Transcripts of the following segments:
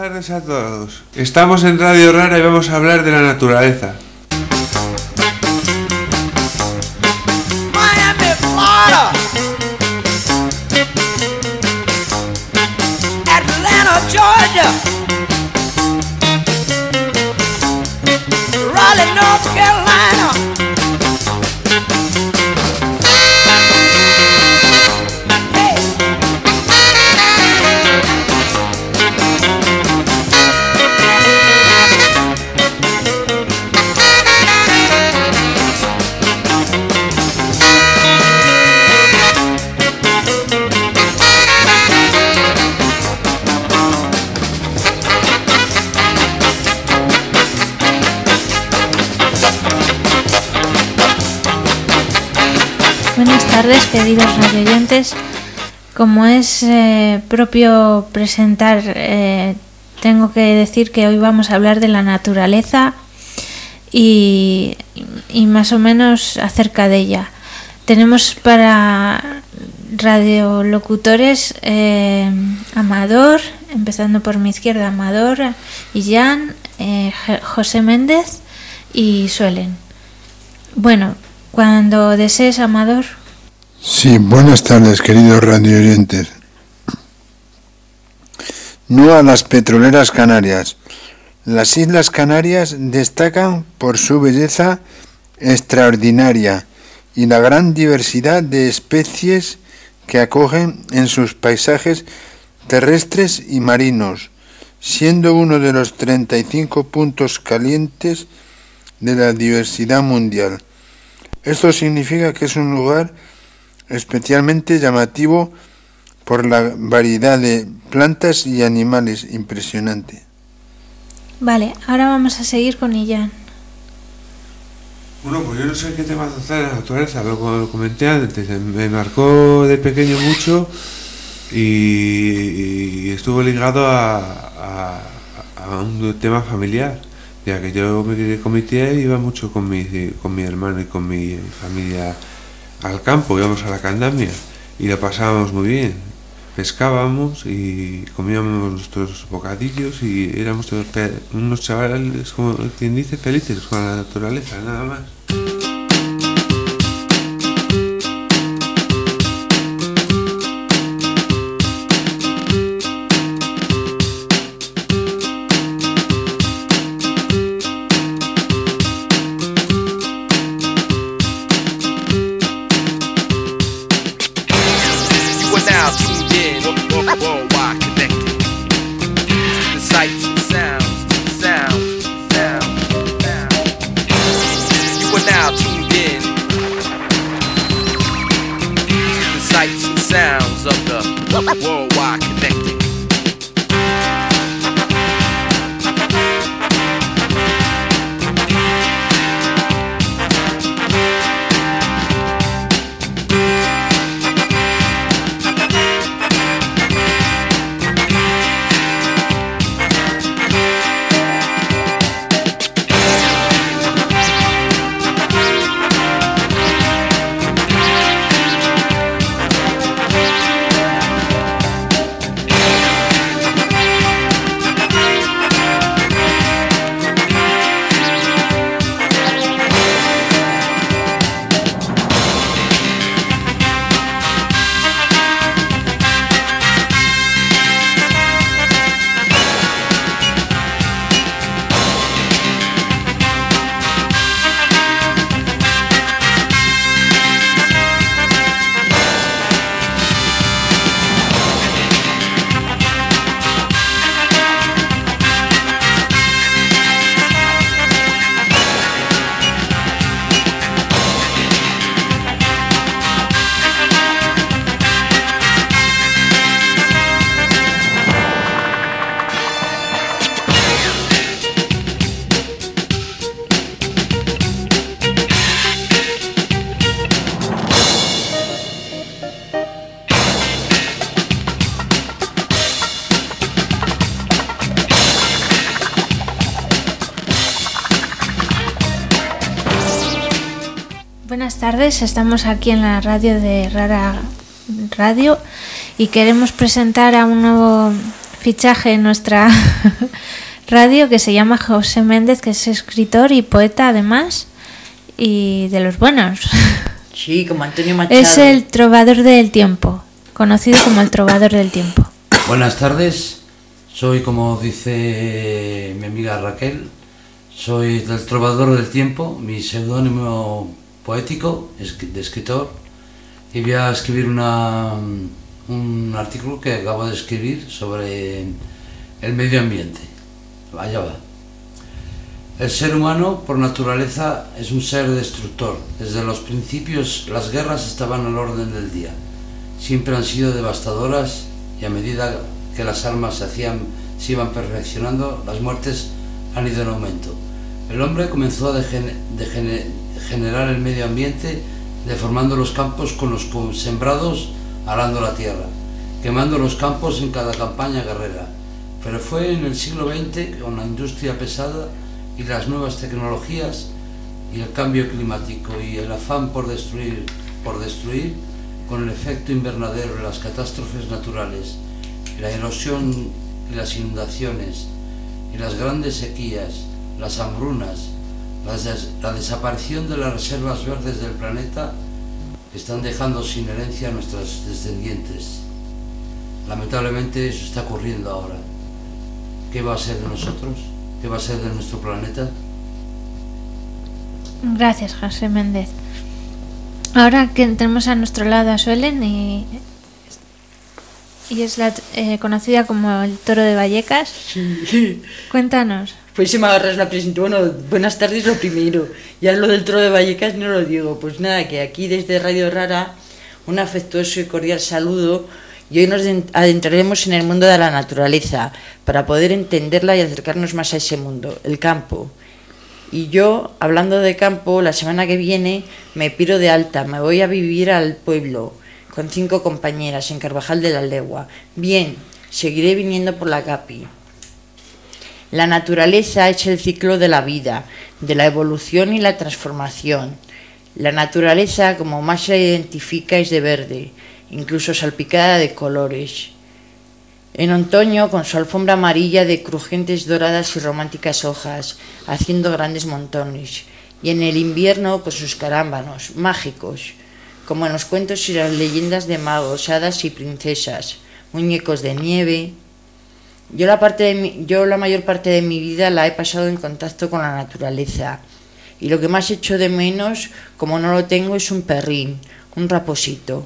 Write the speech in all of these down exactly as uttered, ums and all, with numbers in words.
tardes a todos. Estamos en Radio Rara y vamos a hablar de la naturaleza. Miami, Florida. Atlanta, Georgia. Raleigh, North Carolina. Buenas tardes, queridos radioyentes. Como es eh, propio presentar, eh, tengo que decir que hoy vamos a hablar de la naturaleza y, y más o menos acerca de ella. Tenemos para radiolocutores eh, Amador, empezando por mi izquierda, Amador, y Jan, eh, José Méndez y Suelen. Bueno, cuando desees, Amador. Sí, buenas tardes, queridos radioyentes. No a las petroleras Canarias. Las Islas Canarias destacan por su belleza extraordinaria y la gran diversidad de especies que acogen en sus paisajes terrestres y marinos, siendo uno de los treinta y cinco puntos calientes de la diversidad mundial. Esto significa que es un lugar especialmente llamativo por la variedad de plantas y animales impresionante. Vale, ahora vamos a seguir con Ian. Bueno, pues yo no sé qué tema tratar de la naturaleza, lo, lo comenté antes, me marcó de pequeño mucho y, y estuvo ligado a, a, a un tema familiar. Ya que yo me quedé con mi tía y iba mucho con mi, con mi hermano y con mi familia al campo, íbamos a la Candamia y lo pasábamos muy bien. Pescábamos y comíamos nuestros bocadillos y éramos unos chavales, como quien dice, felices con la naturaleza, nada más. Worldwide connected. Buenas tardes, estamos aquí en la radio de Rara Radio y queremos presentar a un nuevo fichaje en nuestra radio, que se llama José Méndez, que es escritor y poeta además, y de los buenos. Sí, como Antonio Machado. Es el trovador del tiempo, conocido como el trovador del tiempo. Buenas tardes, soy, como dice mi amiga Raquel, soy del trovador del tiempo, mi seudónimo poético de escritor, y voy a escribir una, un artículo que acabo de escribir sobre el medio ambiente. Allá va. El ser humano, por naturaleza, es un ser destructor. Desde los principios, las guerras estaban al orden del día. Siempre han sido devastadoras y a medida que las armas se, hacían, se iban perfeccionando, las muertes han ido en aumento. El hombre comenzó a degener, degener, generar el medio ambiente, deformando los campos con los sembrados, arando la tierra, quemando los campos en cada campaña guerrera. Pero fue en el siglo veinte, con la industria pesada y las nuevas tecnologías y el cambio climático y el afán por destruir, por destruir, con el efecto invernadero de las catástrofes naturales, y la erosión y las inundaciones, y las grandes sequías, las hambrunas, las des la desaparición de las reservas verdes del planeta, están dejando sin herencia a nuestros descendientes. Lamentablemente eso está ocurriendo ahora. ¿Qué va a ser de nosotros? ¿Qué va a ser de nuestro planeta? Gracias, José Méndez. Ahora que tenemos a nuestro lado a Suelen, y, y es la, eh, conocida como el Toro de Vallecas. Sí. Cuéntanos. Pues si me agarras la presentación. Bueno, buenas tardes lo primero. Ya lo del Toro de Vallecas no lo digo. Pues nada, que aquí desde Radio Rara, un afectuoso y cordial saludo. Y hoy nos adentraremos en el mundo de la naturaleza para poder entenderla y acercarnos más a ese mundo, el campo. Y yo, hablando de campo, la semana que viene me piro de alta, me voy a vivir al pueblo con cinco compañeras en Carvajal de la Legua. Bien, seguiré viniendo por la Capi. La naturaleza es el ciclo de la vida, de la evolución y la transformación. La naturaleza, como más se identifica, es de verde, incluso salpicada de colores. En otoño, con su alfombra amarilla de crujientes doradas y románticas hojas, haciendo grandes montones. Y en el invierno, con sus carámbanos, mágicos, como en los cuentos y las leyendas de magos, hadas y princesas, muñecos de nieve. Yo la, parte de mi, yo la mayor parte de mi vida la he pasado en contacto con la naturaleza. Y lo que más echo de menos, como no lo tengo, es un perrín, un raposito.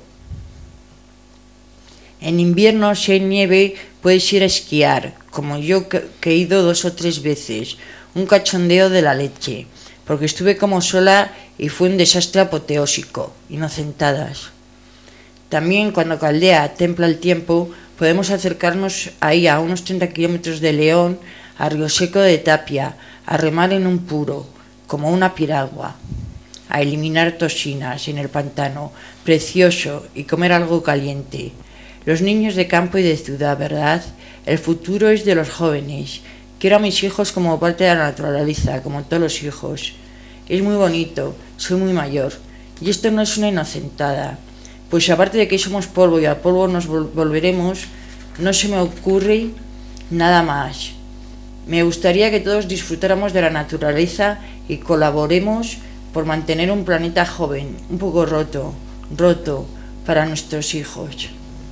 En invierno, si hay nieve, puedes ir a esquiar, como yo que he ido dos o tres veces, un cachondeo de la leche, porque estuve como sola y fue un desastre apoteósico, inocentadas. También cuando caldea, templa el tiempo, podemos acercarnos ahí a unos treinta kilómetros de León, a Río Seco de Tapia, a remar en un puro, como una piragua, a eliminar toxinas en el pantano, precioso, y comer algo caliente. Los niños de campo y de ciudad, ¿verdad? El futuro es de los jóvenes. Quiero a mis hijos como parte de la naturaleza, como todos los hijos. Es muy bonito, soy muy mayor. Y esto no es una inocentada. Pues aparte de que somos polvo y al polvo nos vol- volveremos, no se me ocurre nada más. Me gustaría que todos disfrutáramos de la naturaleza y colaboremos por mantener un planeta joven, un poco roto, roto para nuestros hijos.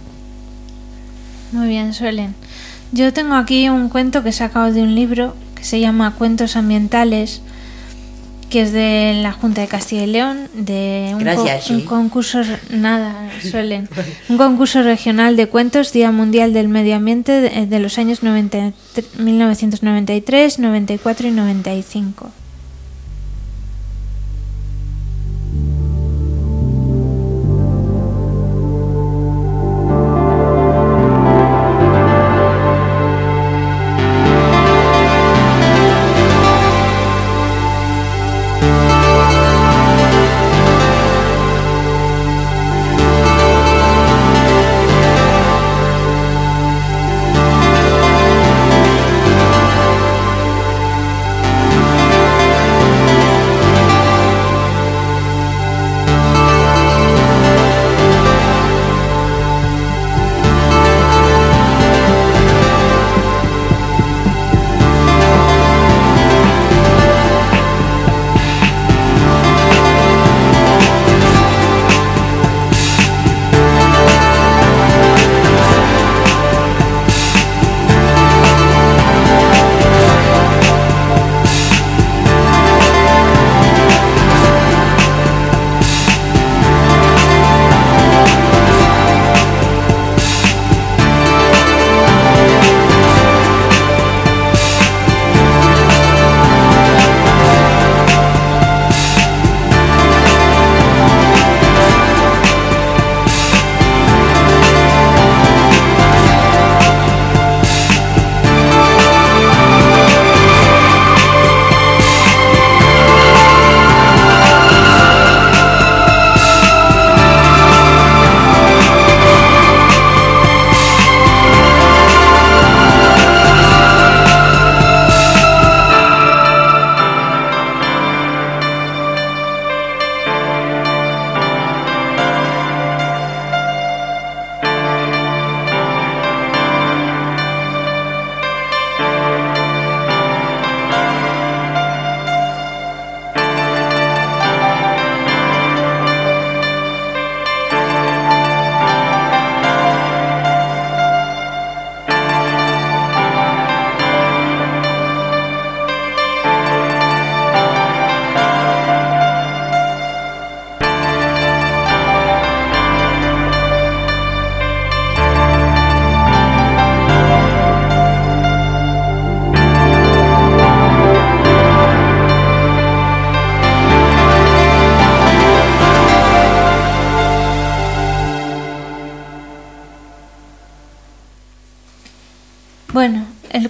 Muy bien, Suelen. Yo tengo aquí un cuento que he sacado de un libro que se llama Cuentos Ambientales, que es de la Junta de Castilla y León, de un, Gracias, co- un sí. concurso, nada, Suelen, un concurso regional de cuentos, Día Mundial del Medio Ambiente, de, de los años noventa, mil novecientos noventa y tres, noventa y cuatro y noventa y cinco.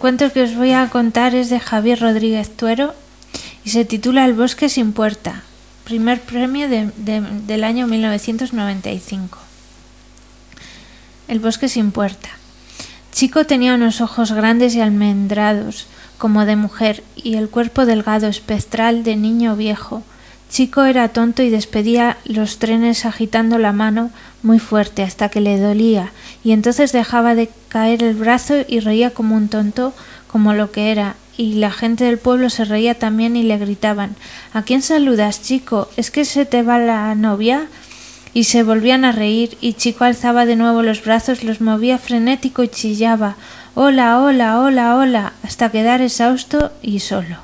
cuento que os voy a contar es de Javier Rodríguez Tuero y se titula El bosque sin puerta, primer premio de, de, del año mil novecientos noventa y cinco. El bosque sin puerta. Chico tenía unos ojos grandes y almendrados, como de mujer, y el cuerpo delgado, espectral, de niño viejo. Chico era tonto y despedía los trenes agitando la mano muy fuerte hasta que le dolía, y entonces dejaba de caer el brazo y reía como un tonto, como lo que era, y la gente del pueblo se reía también y le gritaban: ¿A quién saludas, Chico? ¿Es que se te va la novia? Y se volvían a reír, y Chico alzaba de nuevo los brazos, los movía frenético y chillaba: «Hola, hola, hola, hola», hasta quedar exhausto y solo.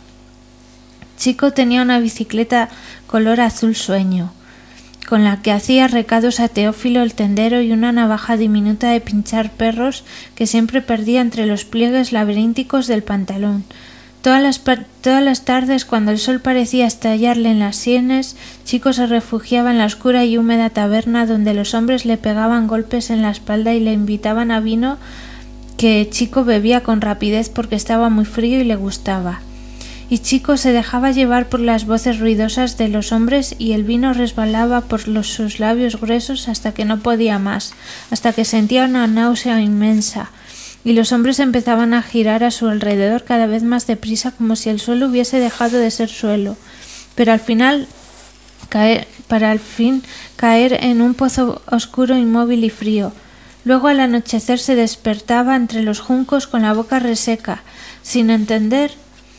Chico tenía una bicicleta color azul sueño, con la que hacía recados a Teófilo el tendero, y una navaja diminuta de pinchar perros que siempre perdía entre los pliegues laberínticos del pantalón. Todas las, todas las tardes, cuando el sol parecía estallarle en las sienes, Chico se refugiaba en la oscura y húmeda taberna, donde los hombres le pegaban golpes en la espalda y le invitaban a vino, que Chico bebía con rapidez porque estaba muy frío y le gustaba. Y Chico se dejaba llevar por las voces ruidosas de los hombres, y el vino resbalaba por los, sus labios gruesos hasta que no podía más, hasta que sentía una náusea inmensa, y los hombres empezaban a girar a su alrededor cada vez más deprisa, como si el suelo hubiese dejado de ser suelo, pero al final caer, para al fin caer en un pozo oscuro, inmóvil y frío. Luego al anochecer se despertaba entre los juncos con la boca reseca, sin entender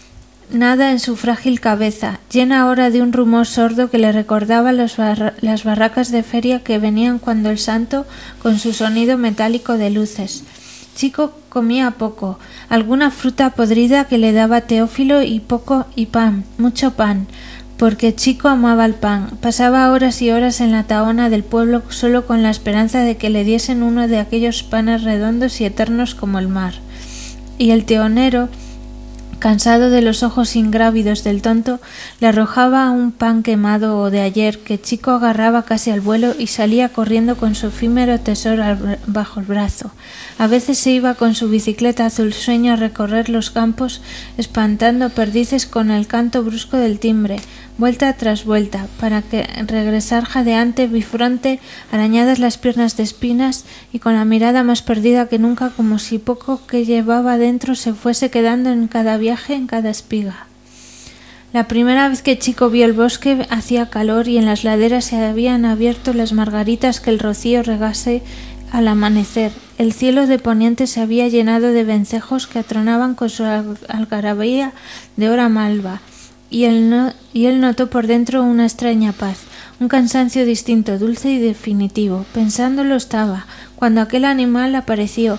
nada en su frágil cabeza, llena ahora de un rumor sordo que le recordaba los barra- las barracas de feria que venían cuando el santo, con su sonido metálico de luces. Chico comía poco, alguna fruta podrida que le daba Teófilo y poco y pan, mucho pan, porque Chico amaba el pan. Pasaba horas y horas en la tahona del pueblo solo con la esperanza de que le diesen uno de aquellos panes redondos y eternos como el mar. Y el teonero, cansado de los ojos ingrávidos del tonto, le arrojaba un pan quemado o de ayer que Chico agarraba casi al vuelo y salía corriendo con su efímero tesoro al, bajo el brazo. A veces se iba con su bicicleta azul sueño a recorrer los campos, espantando perdices con el canto brusco del timbre, vuelta tras vuelta, para que regresar jadeante, bifronte, arañadas las piernas de espinas y con la mirada más perdida que nunca, como si poco que llevaba dentro se fuese quedando en cada viaje, en cada espiga. La primera vez que Chico vio el bosque hacía calor y en las laderas se habían abierto las margaritas que el rocío regase al amanecer. El cielo de poniente se había llenado de vencejos que atronaban con su algarabía de hora malva. Y él, no, y él notó por dentro una extraña paz, un cansancio distinto, dulce y definitivo. Pensándolo estaba, cuando aquel animal apareció,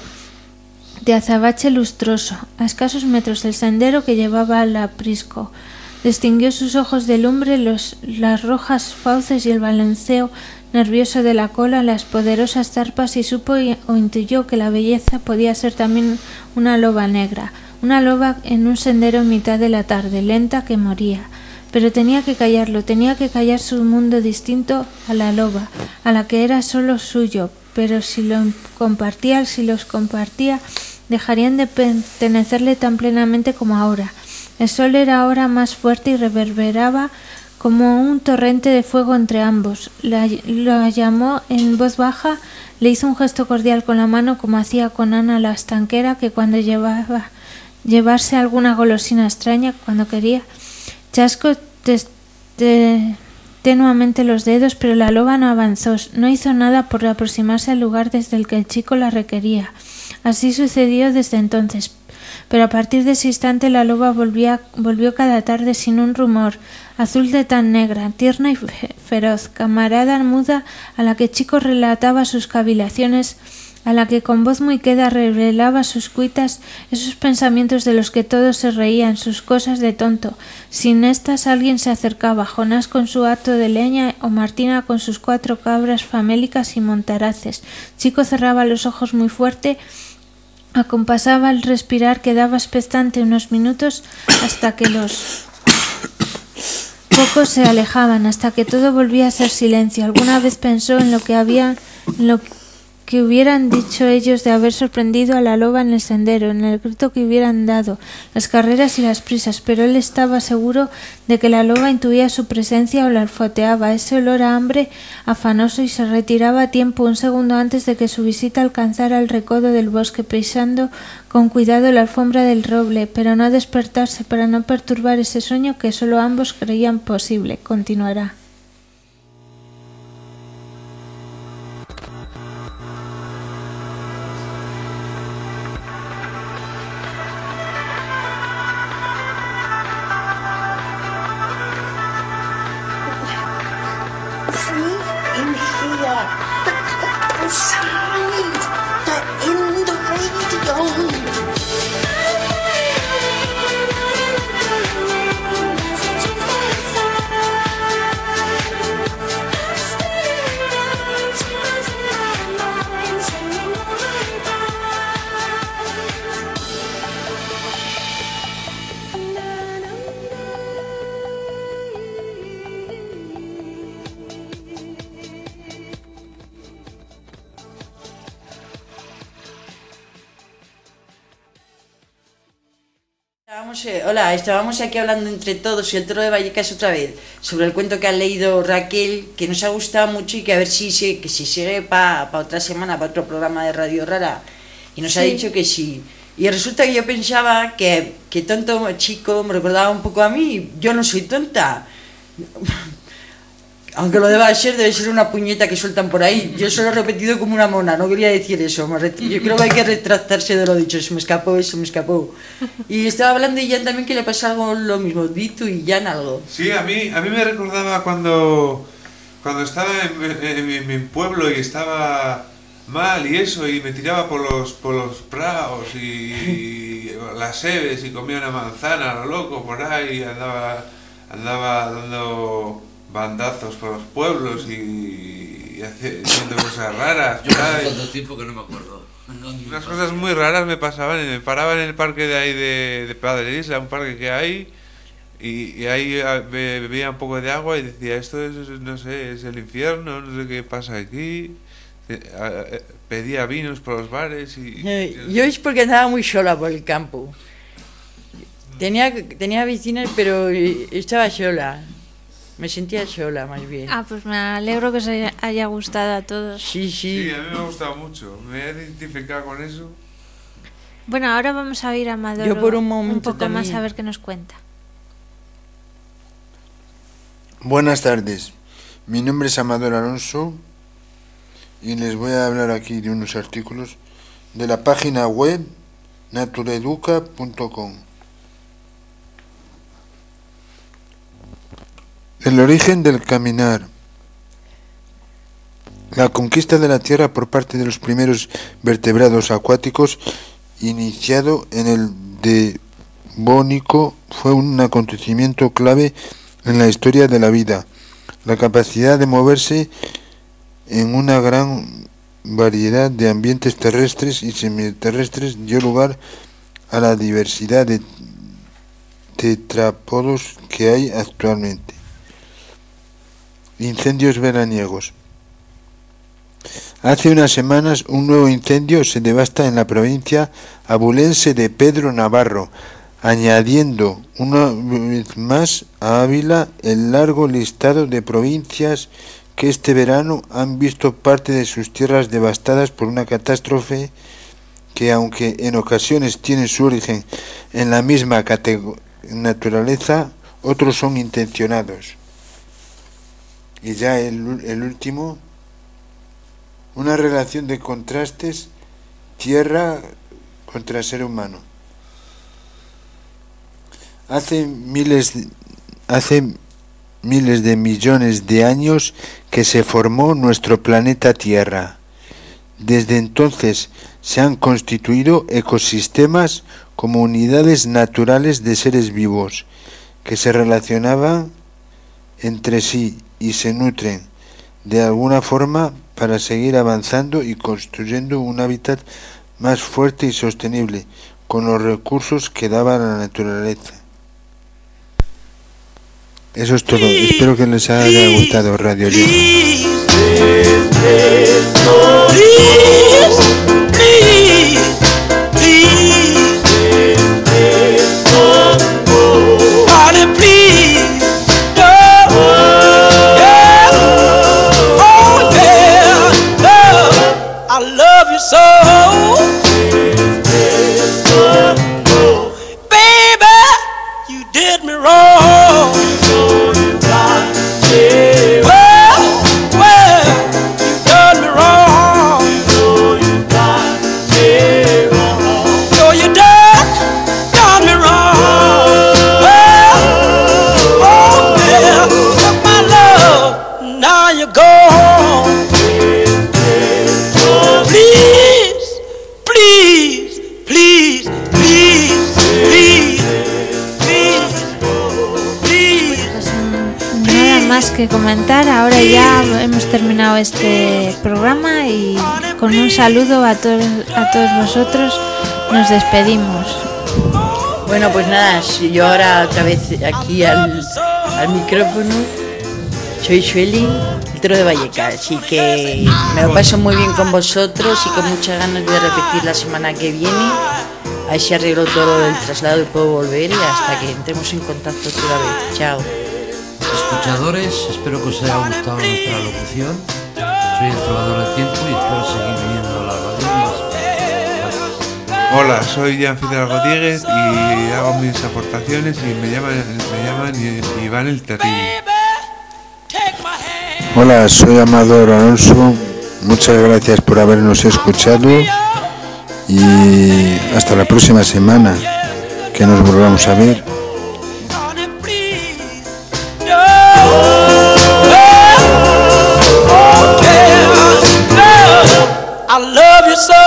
de azabache lustroso, a escasos metros del sendero que llevaba al aprisco. Distinguió sus ojos de lumbre, los, las rojas fauces y el balanceo nervioso de la cola, las poderosas zarpas, y supo y, o intuyó que la belleza podía ser también una loba negra. Una loba en un sendero en mitad de la tarde, lenta, que moría. Pero tenía que callarlo, tenía que callar su mundo distinto a la loba, a la que era solo suyo, pero si lo compartía, si los compartía, dejarían de pertenecerle tan plenamente como ahora. El sol era ahora más fuerte y reverberaba como un torrente de fuego entre ambos. La, lo llamó en voz baja, le hizo un gesto cordial con la mano, como hacía con Ana la estanquera, que cuando llevaba llevarse alguna golosina extraña, cuando quería. Chasco te, te, tenuamente los dedos, pero la loba no avanzó, no hizo nada por aproximarse al lugar desde el que el chico la requería. Así sucedió desde entonces, pero a partir de ese instante la loba volvía, volvió cada tarde sin un rumor, azul de tan negra, tierna y fe, feroz, camarada muda a la que Chico relataba sus cavilaciones, a la que con voz muy queda revelaba sus cuitas, esos pensamientos de los que todos se reían, sus cosas de tonto. Sin estas alguien se acercaba, Jonás con su hato de leña o Martina con sus cuatro cabras famélicas y montaraces. Chico cerraba los ojos muy fuerte, acompasaba el respirar, quedaba expectante unos minutos hasta que los pocos se alejaban, hasta que todo volvía a ser silencio. Alguna vez pensó en lo que había, en lo que hubieran dicho ellos de haber sorprendido a la loba en el sendero, en el grito que hubieran dado, las carreras y las prisas, pero él estaba seguro de que la loba intuía su presencia o la olfateaba, ese olor a hambre afanoso, y se retiraba a tiempo, un segundo antes de que su visita alcanzara el recodo del bosque, pisando con cuidado la alfombra del roble, pero no despertarse para no perturbar ese sueño que solo ambos creían posible. Continuará. Estábamos, eh, hola, estábamos aquí hablando entre todos y el Toro de Vallecas otra vez sobre el cuento que ha leído Raquel, que nos ha gustado mucho y que a ver si se, que si sigue para pa otra semana, para otro programa de Radio Rara. Y nos sí. ha dicho que sí. Y resulta que yo pensaba que, que tonto chico me recordaba un poco a mí. Yo no soy tonta. Aunque lo deba ser, debe ser una puñeta que sueltan por ahí. Yo solo he repetido como una mona, no quería decir eso. Yo creo que hay que retractarse de lo dicho, se me escapó eso, me escapó. Y estaba hablando y Jan también que le pasa algo lo mismo, Dito y Jan algo. Sí, a mí, a mí me recordaba cuando, cuando estaba en, en, en mi pueblo y estaba mal y eso, y me tiraba por los, por los prados y, y las sebes y comía una manzana, lo loco, por ahí, andaba, andaba dando bandazos por los pueblos y, y haciendo cosas raras. Yo hace tanto tiempo que no me acuerdo. No, Unas cosas muy raras me pasaban, y me paraba en el parque de ahí de, de Padre Isla, un parque que hay, y, y ahí bebía un poco de agua y decía, esto es, no sé, es el infierno, no sé qué pasa aquí. Pedía vinos por los bares y... Yo es porque andaba muy sola por el campo. Tenía, tenía vecinas, pero estaba sola. Me sentía sola, más bien. Ah, pues me alegro que os haya gustado a todos. Sí, sí. Sí, a mí me ha gustado mucho. Me he identificado con eso. Bueno, ahora vamos a ir a Amador Yo por un momento un poco también. más a ver qué nos cuenta. Buenas tardes. Mi nombre es Amador Alonso y les voy a hablar aquí de unos artículos de la página web natureduca punto com. El origen del caminar. La conquista de la Tierra por parte de los primeros vertebrados acuáticos, iniciado en el Devónico, fue un acontecimiento clave en la historia de la vida. La capacidad de moverse en una gran variedad de ambientes terrestres y semiterrestres dio lugar a la diversidad de tetrápodos que hay actualmente. Incendios veraniegos. Hace unas semanas un nuevo incendio se devasta en la provincia abulense de Pedro Navarro, añadiendo una vez más a Ávila el largo listado de provincias que este verano han visto parte de sus tierras devastadas por una catástrofe que, aunque en ocasiones tiene su origen en la misma naturaleza, otros son intencionados. Y ya el, el último, una relación de contrastes, tierra contra ser humano. Hace miles, hace miles de millones de años que se formó nuestro planeta Tierra. Desde entonces se han constituido ecosistemas como unidades naturales de seres vivos que se relacionaban entre sí y se nutren de alguna forma para seguir avanzando y construyendo un hábitat más fuerte y sostenible con los recursos que daba la naturaleza. Eso es todo. Espero que les haya gustado Radio Libre. Que comentar. Ahora ya hemos terminado este programa y con un saludo a todos a todos vosotros nos despedimos. Bueno, pues nada, yo ahora otra vez aquí al, al micrófono. Soy Sueli, el Toro de Vallecas, así que me lo paso muy bien con vosotros y con muchas ganas de repetir la semana que viene. Ahí se arregló todo del traslado y puedo volver y hasta que entremos en contacto otra vez. Chao. Escuchadores, espero que os haya gustado nuestra locución. Soy el Trovador del Tiempo y espero seguir viniendo a la radio más. Gracias. Hola, soy Jan Fidel Rodríguez y hago mis aportaciones y me llaman, me llaman Iván el Terrible. Hola, soy Amador Alonso. Muchas gracias por habernos escuchado y hasta la próxima semana que nos volvamos a ver. I love you so.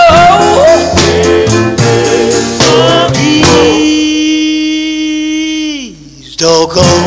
Please don't go.